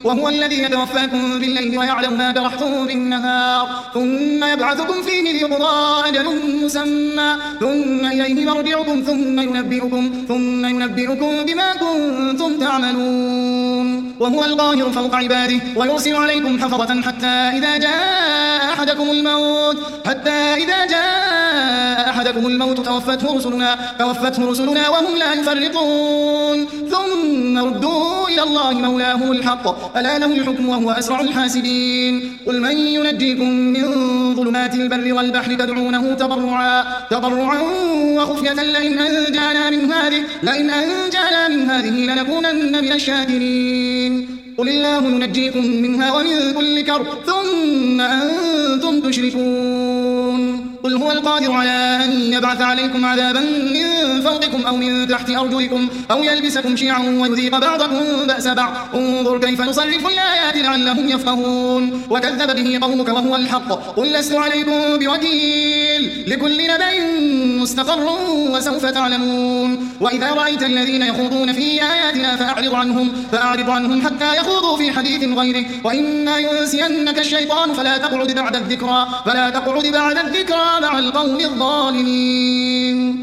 وهو الذي يتوفاكم بالليل ويعلم ما جرحتم بالنهار ثم يبعثكم فيه ليقضى أجل مسمى ثم إليه مرجعكم ثم ينبئكم بما كنتم تعملون وهو القاهر فوق عباده ويرسل عليكم حفظة حتى إذا جاء أحدكم الموت توفته رسلنا وهم لا يفرطون ثم ردوا إلى الله مولاهم الحق ألا له الحكم وهو أسرع الحاسبين قل من ينجيكم من ظلمات البر والبحر تدعونه تضرعا وخفية لئن أنجانا من هذه لنكونن من الشاكرين قل الله ينجيكم منها ومن كل كرب ثم أنتم تشركون قل هو القادر على أن يبعث عليكم عذابا من فوقكم أو من تحت أرجلكم أو يلبسكم شيعا ويذيق بعضكم بأس بعض انظر كيف نصرف الآيات لعلهم يفقهون وكذب به قومك وهو الحق قل لست عليكم بوكيل لكل نبأ مستقر وسوف تعلمون وإذا رأيت الذين يخوضون في آياتنا فأعرض عنهم حتى يخوضوا في حديث غيره وإما ينسينك الشيطان فلا تقعد بعد الذكرى مع القوم الظالمين.